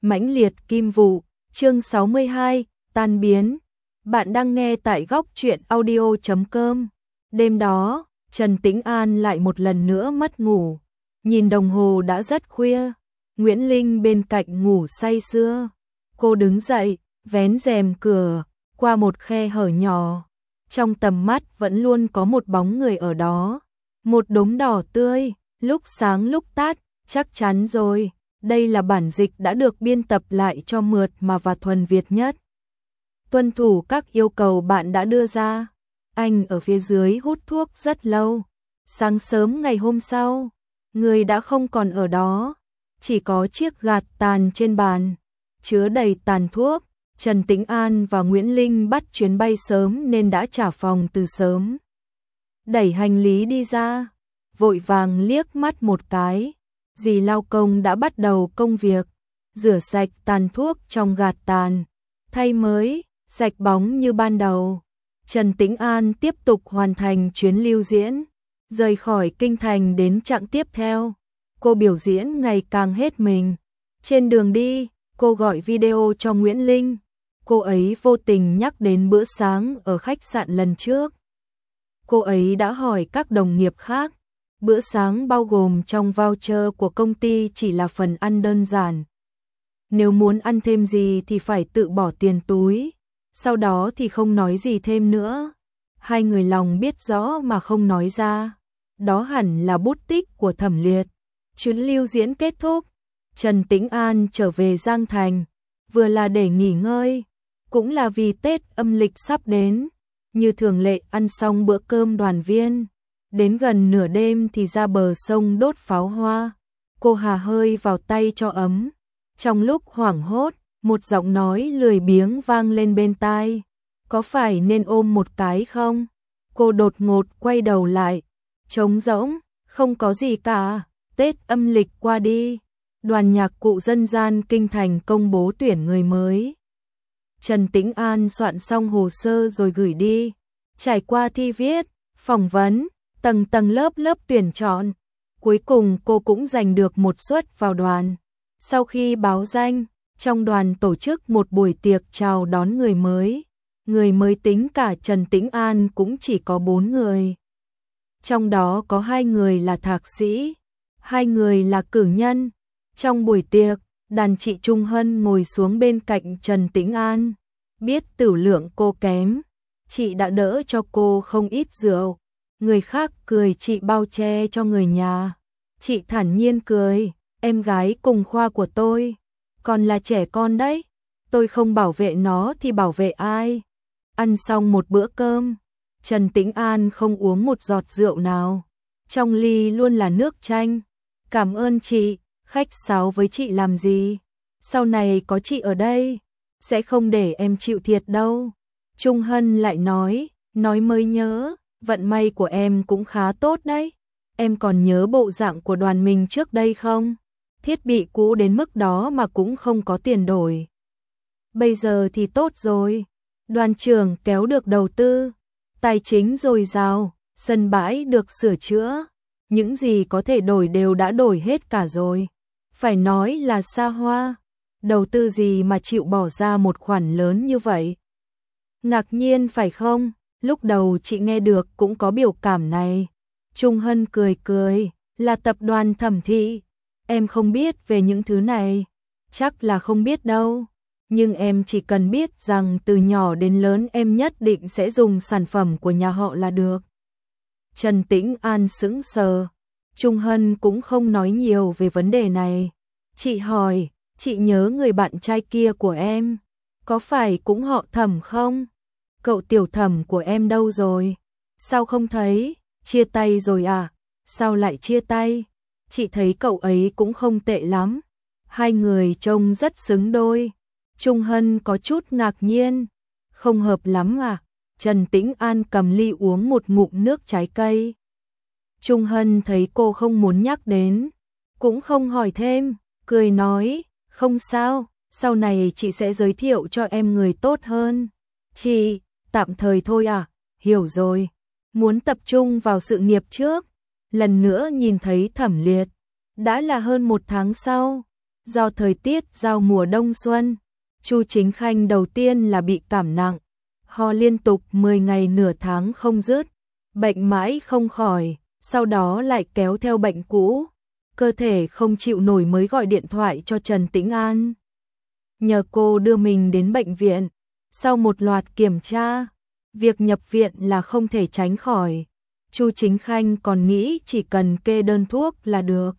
Mãnh liệt kim vụ, chương 62, tan biến. Bạn đang nghe tại góc truyện audio.com. Đêm đó, Trần Tĩnh An lại một lần nữa mất ngủ. Nhìn đồng hồ đã rất khuya. Nguyễn Linh bên cạnh ngủ say sưa. Cô đứng dậy, vén rèm cửa, qua một khe hở nhỏ. Trong tầm mắt vẫn luôn có một bóng người ở đó. Một đốm đỏ tươi, lúc sáng lúc tắt, chắc chắn rồi. Đây là bản dịch đã được biên tập lại cho mượt mà và thuần Việt nhất. Tuân thủ các yêu cầu bạn đã đưa ra. Anh ở phía dưới hút thuốc rất lâu. Sáng sớm ngày hôm sau, người đã không còn ở đó. Chỉ có chiếc gạt tàn trên bàn, chứa đầy tàn thuốc. Trần Tĩnh An và Nguyễn Linh bắt chuyến bay sớm nên đã trả phòng từ sớm. Đẩy hành lý đi ra, vội vàng liếc mắt một cái. Dì lao công đã bắt đầu công việc, rửa sạch tàn thuốc trong gạt tàn, thay mới, sạch bóng như ban đầu. Trần Tĩnh An tiếp tục hoàn thành chuyến lưu diễn, rời khỏi kinh thành đến chặng tiếp theo. Cô biểu diễn ngày càng hết mình. Trên đường đi, cô gọi video cho Nguyễn Linh. Cô ấy vô tình nhắc đến bữa sáng ở khách sạn lần trước. Cô ấy đã hỏi các đồng nghiệp khác. Bữa sáng bao gồm trong voucher của công ty chỉ là phần ăn đơn giản. Nếu muốn ăn thêm gì thì phải tự bỏ tiền túi. Sau đó thì không nói gì thêm nữa. Hai người lòng biết rõ mà không nói ra. Đó hẳn là bút tích của Thẩm Liệt. Chuyến lưu diễn kết thúc. Trần Tĩnh An trở về Giang Thành. Vừa là để nghỉ ngơi, cũng là vì Tết âm lịch sắp đến. Như thường lệ ăn xong bữa cơm đoàn viên. Đến gần nửa đêm thì ra bờ sông đốt pháo hoa. Cô hà hơi vào tay cho ấm. Trong lúc hoảng hốt, một giọng nói lười biếng vang lên bên tai. Có phải nên ôm một cái không? Cô đột ngột quay đầu lại. Trống rỗng, không có gì cả. Tết âm lịch qua đi. Đoàn nhạc cụ dân gian kinh thành công bố tuyển người mới. Trần Tĩnh An soạn xong hồ sơ rồi gửi đi. Trải qua thi viết, phỏng vấn, tầng tầng lớp lớp tuyển chọn. Cuối cùng cô cũng giành được một suất vào đoàn. Sau khi báo danh, trong đoàn tổ chức một buổi tiệc chào đón người mới. Người mới tính cả Trần Tĩnh An cũng chỉ có 4 người. Trong đó có 2 người là thạc sĩ, 2 người là cử nhân. Trong buổi tiệc, đàn chị Trung Hân ngồi xuống bên cạnh Trần Tĩnh An. Biết tửu lượng cô kém, chị đã đỡ cho cô không ít rượu. Người khác cười chị bao che cho người nhà. Chị thản nhiên cười, em gái cùng khoa của tôi, còn là trẻ con đấy. Tôi không bảo vệ nó thì bảo vệ ai? Ăn xong một bữa cơm, Trần Tĩnh An không uống một giọt rượu nào. Trong ly luôn là nước chanh. Cảm ơn chị, khách sáo với chị làm gì? Sau này có chị ở đây, sẽ không để em chịu thiệt đâu. Trung Hân lại nói mới nhớ. Vận may của em cũng khá tốt đấy. Em còn nhớ bộ dạng của đoàn mình trước đây không? Thiết bị cũ đến mức đó mà cũng không có tiền đổi. Bây giờ thì tốt rồi. Đoàn trưởng kéo được đầu tư, tài chính dồi dào, sân bãi được sửa chữa. Những gì có thể đổi đều đã đổi hết cả rồi. Phải nói là xa hoa. Đầu tư gì mà chịu bỏ ra một khoản lớn như vậy? Ngạc nhiên phải không? Lúc đầu chị nghe được cũng có biểu cảm này. Trung Hân cười cười, là tập đoàn Thẩm Thị. Em không biết về những thứ này. Chắc là không biết đâu. Nhưng em chỉ cần biết rằng từ nhỏ đến lớn em nhất định sẽ dùng sản phẩm của nhà họ là được. Trần Tĩnh An sững sờ. Trung Hân cũng không nói nhiều về vấn đề này. Chị hỏi, chị nhớ người bạn trai kia của em, có phải cũng họ Thẩm không? Cậu tiểu Thẩm của em đâu rồi? Sao không thấy? Chia tay rồi à? Sao lại chia tay? Chị thấy cậu ấy cũng không tệ lắm. Hai người trông rất xứng đôi. Trung Hân có chút ngạc nhiên. Không hợp lắm à? Trần Tĩnh An cầm ly uống một ngụm nước trái cây. Trung Hân thấy cô không muốn nhắc đến, cũng không hỏi thêm, cười nói, không sao, sau này chị sẽ giới thiệu cho em người tốt hơn. Chị, tạm thời thôi à? Hiểu rồi. Muốn tập trung vào sự nghiệp trước. Lần nữa nhìn thấy Thẩm Liệt. Đã là hơn 1 tháng sau. Do thời tiết giao mùa đông xuân, Chu Chính Khanh đầu tiên là bị cảm nặng, ho liên tục 10 ngày nửa tháng không dứt, bệnh mãi không khỏi, sau đó lại kéo theo bệnh cũ, cơ thể không chịu nổi mới gọi điện thoại cho Trần Tĩnh An. Nhờ cô đưa mình đến bệnh viện, sau một loạt kiểm tra, việc nhập viện là không thể tránh khỏi. Chu Chính Khanh còn nghĩ chỉ cần kê đơn thuốc là được.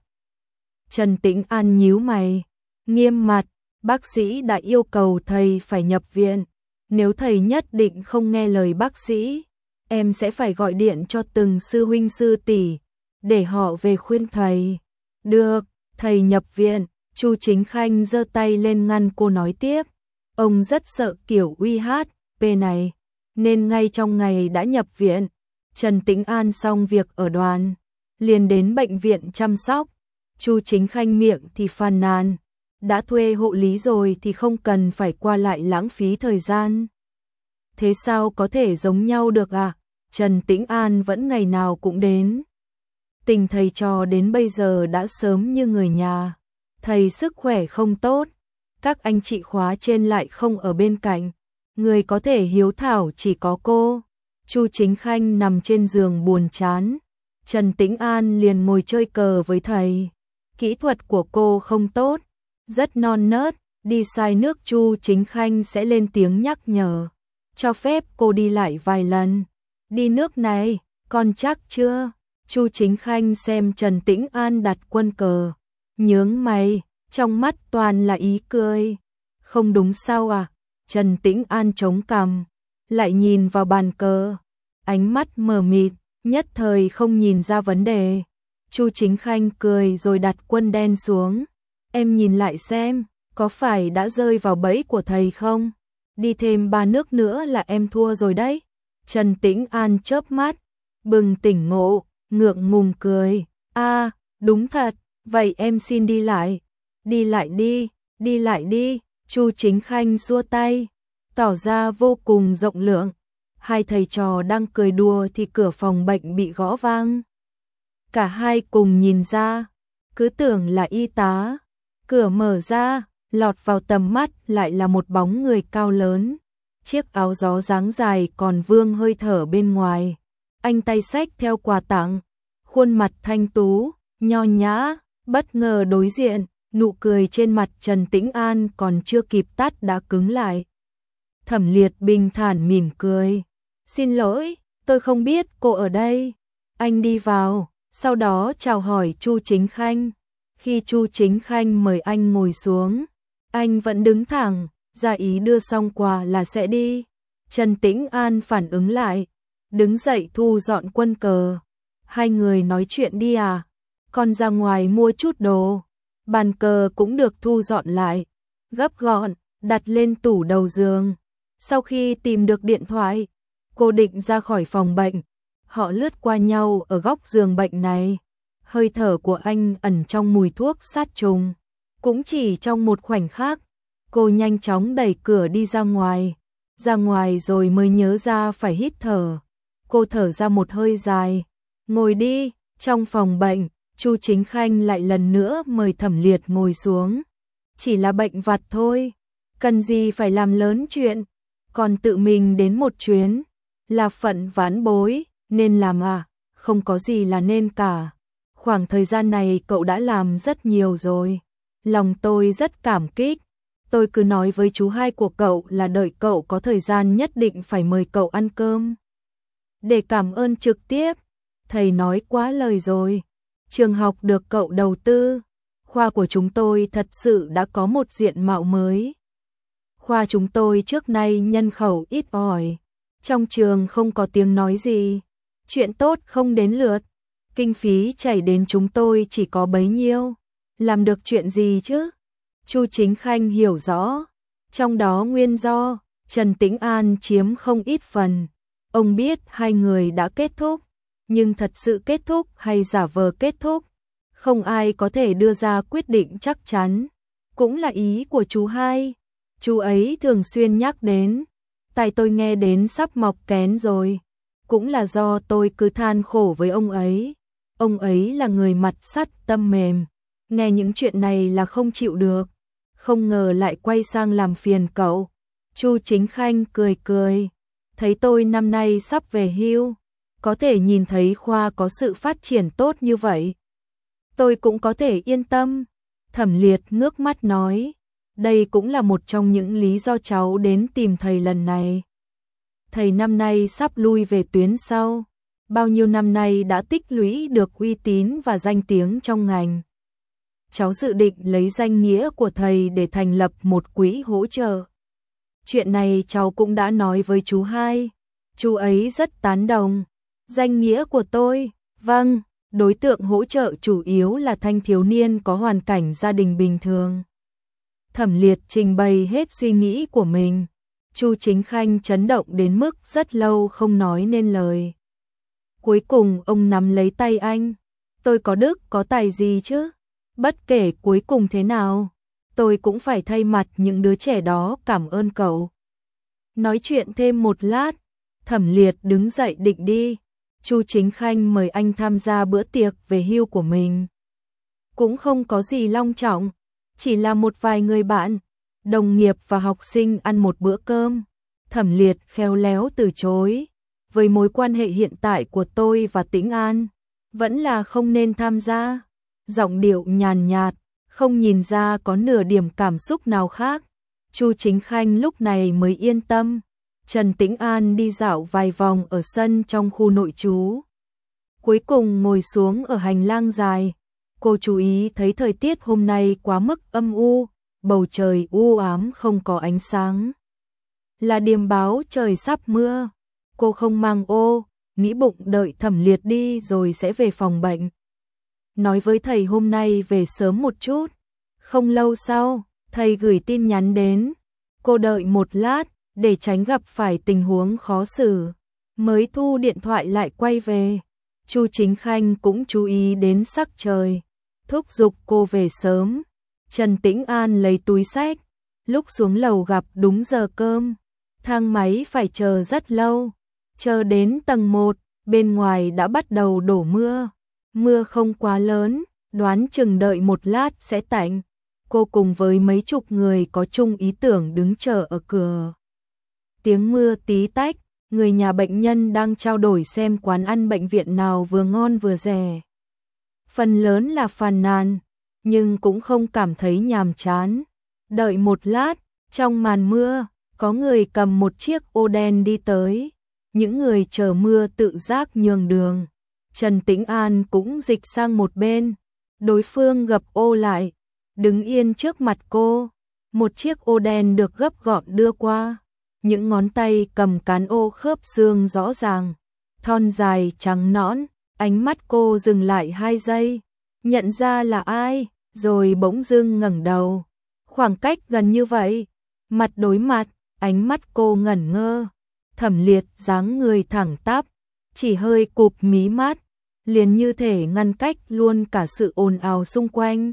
Trần Tĩnh An nhíu mày, nghiêm mặt, bác sĩ đã yêu cầu thầy phải nhập viện. Nếu thầy nhất định không nghe lời bác sĩ, em sẽ phải gọi điện cho từng sư huynh sư tỷ để họ về khuyên thầy. Được, thầy nhập viện. Chu Chính Khanh giơ tay lên ngăn cô nói tiếp. Ông rất sợ kiểu UHP này, nên ngay trong ngày đã nhập viện. Trần Tĩnh An xong việc ở đoàn, liền đến bệnh viện chăm sóc. Chu Chính Khanh miệng thì phàn nàn, đã thuê hộ lý rồi thì không cần phải qua lại lãng phí thời gian. Thế sao có thể giống nhau được à? Trần Tĩnh An vẫn ngày nào cũng đến. Tình thầy trò đến bây giờ đã sớm như người nhà. Thầy sức khỏe không tốt, các anh chị khóa trên lại không ở bên cạnh, người có thể hiếu thảo chỉ có cô. Chu Chính Khanh nằm trên giường buồn chán, Trần Tĩnh An liền ngồi chơi cờ với thầy. Kỹ thuật của cô không tốt, rất non nớt, đi sai nước Chu Chính Khanh sẽ lên tiếng nhắc nhở, cho phép cô đi lại vài lần. Đi nước này, con chắc chưa? Chu Chính Khanh xem Trần Tĩnh An đặt quân cờ, nhướng mày, trong mắt toàn là ý cười. Không đúng sao à? Trần Tĩnh An chống cằm, lại nhìn vào bàn cờ, ánh mắt mờ mịt, nhất thời không nhìn ra vấn đề. Chu Chính Khanh cười rồi đặt quân đen xuống. Em nhìn lại xem, có phải đã rơi vào bẫy của thầy không? Đi thêm 3 nước nữa là em thua rồi đấy. Trần Tĩnh An chớp mắt, bừng tỉnh ngộ, ngượng ngùng cười. À, đúng thật, vậy em xin đi lại. Đi lại đi, đi lại đi. Chu Chính Khanh xua tay, tỏ ra vô cùng rộng lượng. Hai thầy trò đang cười đùa thì cửa phòng bệnh bị gõ vang. Cả hai cùng nhìn ra, cứ tưởng là y tá. Cửa mở ra, lọt vào tầm mắt lại là một bóng người cao lớn. Chiếc áo gió dáng dài còn vương hơi thở bên ngoài. Anh tay xách theo quà tặng, khuôn mặt thanh tú, nho nhã, bất ngờ đối diện, nụ cười trên mặt Trần Tĩnh An còn chưa kịp tắt đã cứng lại. Thẩm Liệt bình thản mỉm cười. Xin lỗi, tôi không biết cô ở đây. Anh đi vào, sau đó chào hỏi Chu Chính Khanh. Khi Chu Chính Khanh mời anh ngồi xuống, anh vẫn đứng thẳng, ra ý đưa xong quà là sẽ đi. Trần Tĩnh An phản ứng lại, đứng dậy thu dọn quân cờ. Hai người nói chuyện đi à? Con ra ngoài mua chút đồ. Bàn cờ cũng được thu dọn lại, gấp gọn, đặt lên tủ đầu giường. Sau khi tìm được điện thoại, cô định ra khỏi phòng bệnh. Họ lướt qua nhau ở góc giường bệnh này. Hơi thở của anh ẩn trong mùi thuốc sát trùng. Cũng chỉ trong một khoảnh khắc, cô nhanh chóng đẩy cửa đi ra ngoài. Ra ngoài rồi mới nhớ ra phải hít thở. Cô thở ra một hơi dài. Ngồi đi. Trong phòng bệnh, Chu Chính Khanh lại lần nữa mời Thẩm Liệt ngồi xuống. Chỉ là bệnh vặt thôi, cần gì phải làm lớn chuyện. Còn tự mình đến một chuyến, là phận vãn bối, nên làm à? Không có gì là nên cả. Khoảng thời gian này cậu đã làm rất nhiều rồi. Lòng tôi rất cảm kích. Tôi cứ nói với chú hai của cậu là đợi cậu có thời gian nhất định phải mời cậu ăn cơm. Để cảm ơn trực tiếp. Thầy nói quá lời rồi. Trường học được cậu đầu tư. Khoa của chúng tôi thật sự đã có một diện mạo mới. Khoa chúng tôi trước nay nhân khẩu ít ỏi. Trong trường không có tiếng nói gì. Chuyện tốt không đến lượt. Kinh phí chảy đến chúng tôi chỉ có bấy nhiêu. Làm được chuyện gì chứ? Chu Chính Khanh hiểu rõ. Trong đó nguyên do, Trần Tĩnh An chiếm không ít phần. Ông biết hai người đã kết thúc. Nhưng thật sự kết thúc hay giả vờ kết thúc, không ai có thể đưa ra quyết định chắc chắn. Cũng là ý của chú hai. Chú ấy thường xuyên nhắc đến. Tai tôi nghe đến sắp mọc kén rồi. Cũng là do tôi cứ than khổ với ông ấy. Ông ấy là người mặt sắt tâm mềm. nghe những chuyện này là không chịu được, không ngờ lại quay sang làm phiền cậu. Chu Chính Khanh cười cười, thấy tôi năm nay sắp về hưu, có thể nhìn thấy khoa có sự phát triển tốt như vậy, tôi cũng có thể yên tâm. Thẩm Liệt ngước mắt nói, đây cũng là một trong những lý do cháu đến tìm thầy lần này. Thầy năm nay sắp lui về tuyến sau, bao nhiêu năm nay đã tích lũy được uy tín và danh tiếng trong ngành. Cháu dự định lấy danh nghĩa của thầy để thành lập một quỹ hỗ trợ. Chuyện này cháu cũng đã nói với chú hai, chú ấy rất tán đồng. Danh nghĩa của tôi, vâng, đối tượng hỗ trợ chủ yếu là thanh thiếu niên có hoàn cảnh gia đình bình thường. Thẩm Liệt trình bày hết suy nghĩ của mình, Chu Chính Khanh chấn động đến mức rất lâu không nói nên lời. Cuối cùng ông nắm lấy tay anh, tôi có đức có tài gì chứ, bất kể cuối cùng thế nào, tôi cũng phải thay mặt những đứa trẻ đó cảm ơn cậu. Nói chuyện thêm một lát, Thẩm Liệt đứng dậy định đi. Chu Chính Khanh mời anh tham gia bữa tiệc về hưu của mình. Cũng không có gì long trọng, chỉ là một vài người bạn, đồng nghiệp và học sinh ăn một bữa cơm. Thẩm Liệt khéo léo từ chối, với mối quan hệ hiện tại của tôi và Tĩnh An, vẫn là không nên tham gia. Giọng điệu nhàn nhạt, không nhìn ra có nửa điểm cảm xúc nào khác. Chu Chính Khanh lúc này mới yên tâm. Trần Tĩnh An đi dạo vài vòng ở sân trong khu nội trú. Cuối cùng ngồi xuống ở hành lang dài. Cô chú ý thấy thời tiết hôm nay quá mức âm u, bầu trời u ám không có ánh sáng. Là điềm báo trời sắp mưa. Cô không mang ô, nghĩ bụng đợi Thẩm Liệt đi rồi sẽ về phòng bệnh. Nói với thầy hôm nay về sớm một chút. Không lâu sau, thầy gửi tin nhắn đến. Cô đợi một lát, để tránh gặp phải tình huống khó xử, mới thu điện thoại lại quay về. Chu Chính Khanh cũng chú ý đến sắc trời, thúc giục cô về sớm. Trần Tĩnh An lấy túi xách, lúc xuống lầu gặp đúng giờ cơm, thang máy phải chờ rất lâu, chờ đến tầng 1, bên ngoài đã bắt đầu đổ mưa. Mưa không quá lớn, đoán chừng đợi một lát sẽ tạnh. Cô cùng với mấy chục người có chung ý tưởng đứng chờ ở cửa. Tiếng mưa tí tách, người nhà bệnh nhân đang trao đổi xem quán ăn bệnh viện nào vừa ngon vừa rẻ. Phần lớn là phàn nàn, nhưng cũng không cảm thấy nhàm chán. Đợi một lát, trong màn mưa, có người cầm một chiếc ô đen đi tới. Những người chờ mưa tự giác nhường đường. Trần Tĩnh An cũng dịch sang một bên. Đối phương gập ô lại, đứng yên trước mặt cô. Một chiếc ô đen được gấp gọn đưa qua. Những ngón tay cầm cán ô khớp xương rõ ràng, thon dài trắng nõn. Ánh mắt cô dừng lại 2 giây, nhận ra là ai, rồi bỗng dưng ngẩng đầu. Khoảng cách gần như vậy, mặt đối mặt, ánh mắt cô ngẩn ngơ. Thẩm Liệt dáng người thẳng tắp, chỉ hơi cụp mí mắt, liền như thể ngăn cách luôn cả sự ồn ào xung quanh.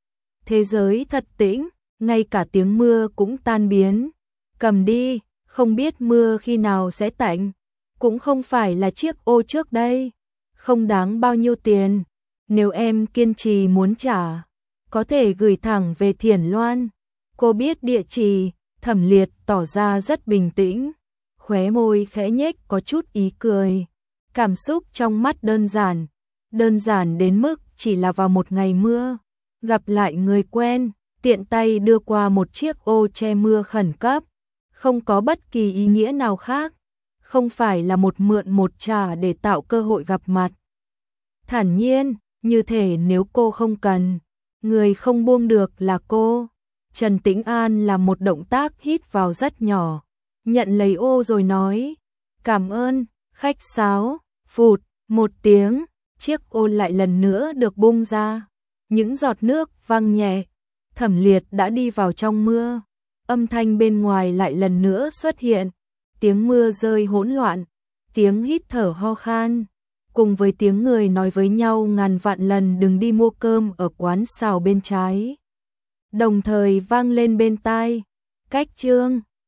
Thế giới thật tĩnh, ngay cả tiếng mưa cũng tan biến. Cầm đi, không biết mưa khi nào sẽ tạnh. Cũng không phải là chiếc ô trước đây, không đáng bao nhiêu tiền. Nếu em kiên trì muốn trả, có thể gửi thẳng về Thiển Loan. Cô biết địa chỉ. Thẩm Liệt tỏ ra rất bình tĩnh, khóe môi khẽ nhếch có chút ý cười. Cảm xúc trong mắt đơn giản đến mức chỉ là vào một ngày mưa, gặp lại người quen, tiện tay đưa qua một chiếc ô che mưa khẩn cấp, không có bất kỳ ý nghĩa nào khác, không phải là một mượn một trả để tạo cơ hội gặp mặt. Thản nhiên, như thể nếu cô không cần, người không buông được là cô. Trần Tĩnh An làm một động tác hít vào rất nhỏ, nhận lấy ô rồi nói, cảm ơn, khách sáo. Phụt, một tiếng, chiếc ô lại lần nữa được bung ra, những giọt nước văng nhẹ. Thẩm Liệt đã đi vào trong mưa, âm thanh bên ngoài lại lần nữa xuất hiện, tiếng mưa rơi hỗn loạn, tiếng hít thở ho khan, cùng với tiếng người nói với nhau ngàn vạn lần đừng đi mua cơm ở quán xào bên trái. Đồng thời vang lên bên tai, cách Trương